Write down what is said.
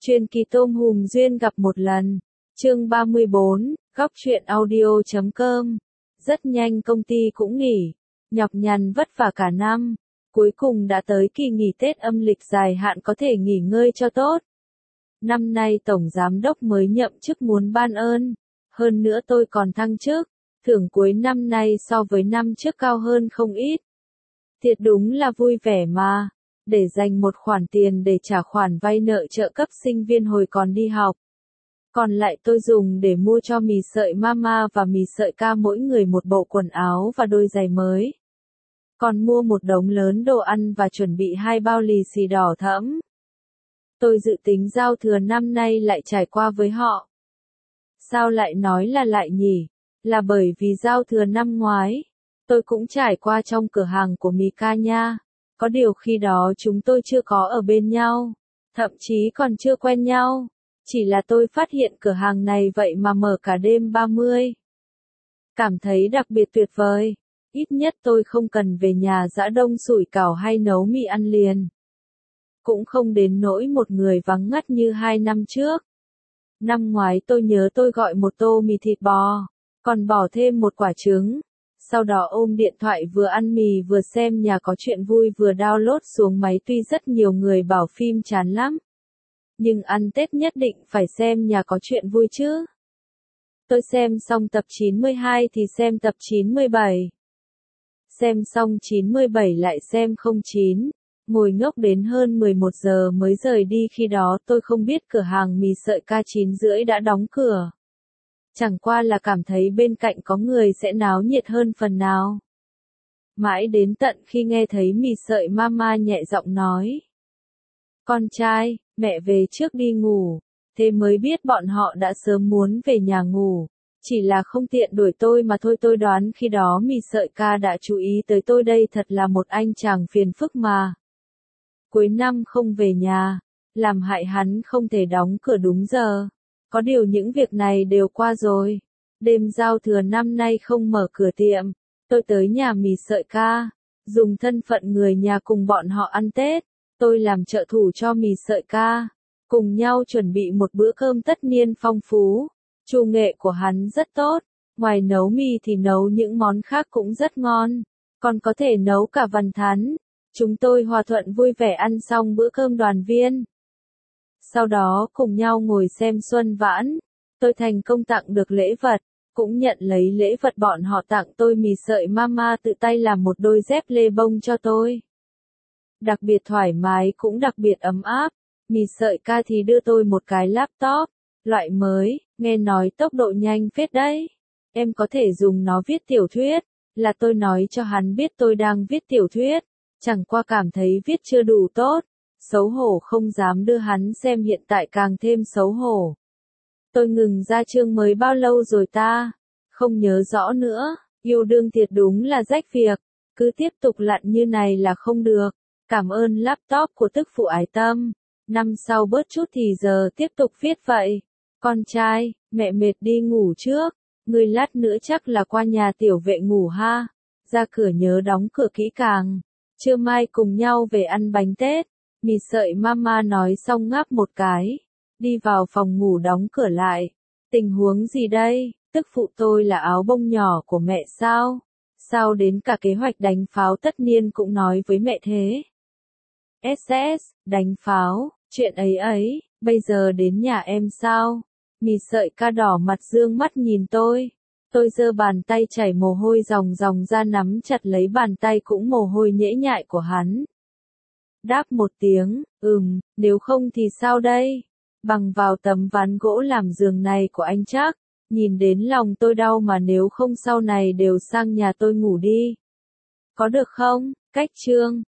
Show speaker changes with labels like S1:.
S1: Truyền kỳ tôm hùm duyên gặp một lần. Chương 34, góc truyện audio.com. Rất nhanh công ty cũng nghỉ, nhọc nhằn vất vả cả năm, cuối cùng đã tới kỳ nghỉ Tết âm lịch dài hạn có thể nghỉ ngơi cho tốt. Năm nay tổng giám đốc mới nhậm chức muốn ban ơn, hơn nữa tôi còn thăng chức, thưởng cuối năm nay so với năm trước cao hơn không ít. Thiệt đúng là vui vẻ mà, để dành một khoản tiền để trả khoản vay nợ trợ cấp sinh viên hồi còn đi học. Còn lại tôi dùng để mua cho mì sợi mama và mì sợi ca mỗi người một bộ quần áo và đôi giày mới. Còn mua một đống lớn đồ ăn và chuẩn bị 2 bao lì xì đỏ thẫm. Tôi dự tính giao thừa năm nay lại trải qua với họ. Sao lại nói là lại nhỉ? Là bởi vì giao thừa năm ngoái, tôi cũng trải qua trong cửa hàng của mì ca nha. Có điều khi đó chúng tôi chưa có ở bên nhau, thậm chí còn chưa quen nhau. Chỉ là tôi phát hiện cửa hàng này vậy mà mở cả đêm 30. Cảm thấy đặc biệt tuyệt vời. Ít nhất tôi không cần về nhà giã đông sủi cảo hay nấu mì ăn liền. Cũng không đến nỗi một người vắng ngắt như 2 năm trước. Năm ngoái tôi nhớ tôi gọi một tô mì thịt bò, còn bỏ thêm một quả trứng. Sau đó ôm điện thoại vừa ăn mì vừa xem Nhà Có Chuyện Vui vừa download xuống máy, tuy rất nhiều người bảo phim chán lắm. Nhưng ăn Tết nhất định phải xem Nhà Có Chuyện Vui chứ. Tôi xem xong tập 92 thì xem tập 97. Xem xong 97 lại xem 09. Ngồi ngốc đến hơn 11 giờ mới rời đi, khi đó tôi không biết cửa hàng mì sợi ca 9:30 đã đóng cửa. Chẳng qua là cảm thấy bên cạnh có người sẽ náo nhiệt hơn phần nào. Mãi đến tận khi nghe thấy mì sợi mama nhẹ giọng nói: "Con trai, mẹ về trước đi ngủ." Thế mới biết bọn họ đã sớm muốn về nhà ngủ. Chỉ là không tiện đuổi tôi mà thôi. Tôi đoán khi đó mì sợi ca đã chú ý tới tôi, đây thật là một anh chàng phiền phức mà. Cuối năm không về nhà, làm hại hắn không thể đóng cửa đúng giờ. Có điều những việc này đều qua rồi. Đêm giao thừa năm nay không mở cửa tiệm, tôi tới nhà mì sợi ca, dùng thân phận người nhà cùng bọn họ ăn Tết. Tôi làm trợ thủ cho mì sợi ca, cùng nhau chuẩn bị một bữa cơm tất niên phong phú. Chủ nghệ của hắn rất tốt, ngoài nấu mì thì nấu những món khác cũng rất ngon, còn có thể nấu cả vằn thắn. Chúng tôi hòa thuận vui vẻ ăn xong bữa cơm đoàn viên. Sau đó cùng nhau ngồi xem xuân vãn. Tôi thành công tặng được lễ vật, cũng nhận lấy lễ vật bọn họ tặng tôi. Mì sợi mama tự tay làm một đôi dép lê bông cho tôi. Đặc biệt thoải mái cũng đặc biệt ấm áp. Mì sợi ca thì đưa tôi một cái laptop, loại mới, nghe nói tốc độ nhanh phết đấy. Em có thể dùng nó viết tiểu thuyết. Là tôi nói cho hắn biết tôi đang viết tiểu thuyết. Chẳng qua cảm thấy viết chưa đủ tốt. Xấu hổ không dám đưa hắn xem, hiện tại càng thêm xấu hổ. Tôi ngừng ra chương mới bao lâu rồi ta? Không nhớ rõ nữa. Yêu đương thiệt đúng là rách việc. Cứ tiếp tục lặn như này là không được. Cảm ơn laptop của tức phụ ái tâm. Năm sau bớt chút thì giờ tiếp tục viết vậy. Con trai, mẹ mệt đi ngủ trước. Ngươi lát nữa chắc là qua nhà tiểu vệ ngủ ha. Ra cửa nhớ đóng cửa kỹ càng. Trưa mai cùng nhau về ăn bánh Tết. Mì sợi mama nói xong ngáp một cái, đi vào phòng ngủ đóng cửa lại. Tình huống gì đây? Tức phụ tôi là áo bông nhỏ của mẹ sao? Sao đến cả kế hoạch đánh pháo tất niên cũng nói với mẹ thế? SS, đánh pháo, chuyện ấy ấy, bây giờ đến nhà em sao? Mì sợi ca đỏ mặt dương mắt nhìn tôi. Tôi giơ bàn tay chảy mồ hôi ròng ròng ra nắm chặt lấy bàn tay cũng mồ hôi nhễ nhại của hắn. Đáp một tiếng, nếu không thì sao đây? Bằng vào tấm ván gỗ làm giường này của anh chắc. Nhìn đến lòng tôi đau mà, nếu không sau này đều sang nhà tôi ngủ đi. Có được không? Cách chương.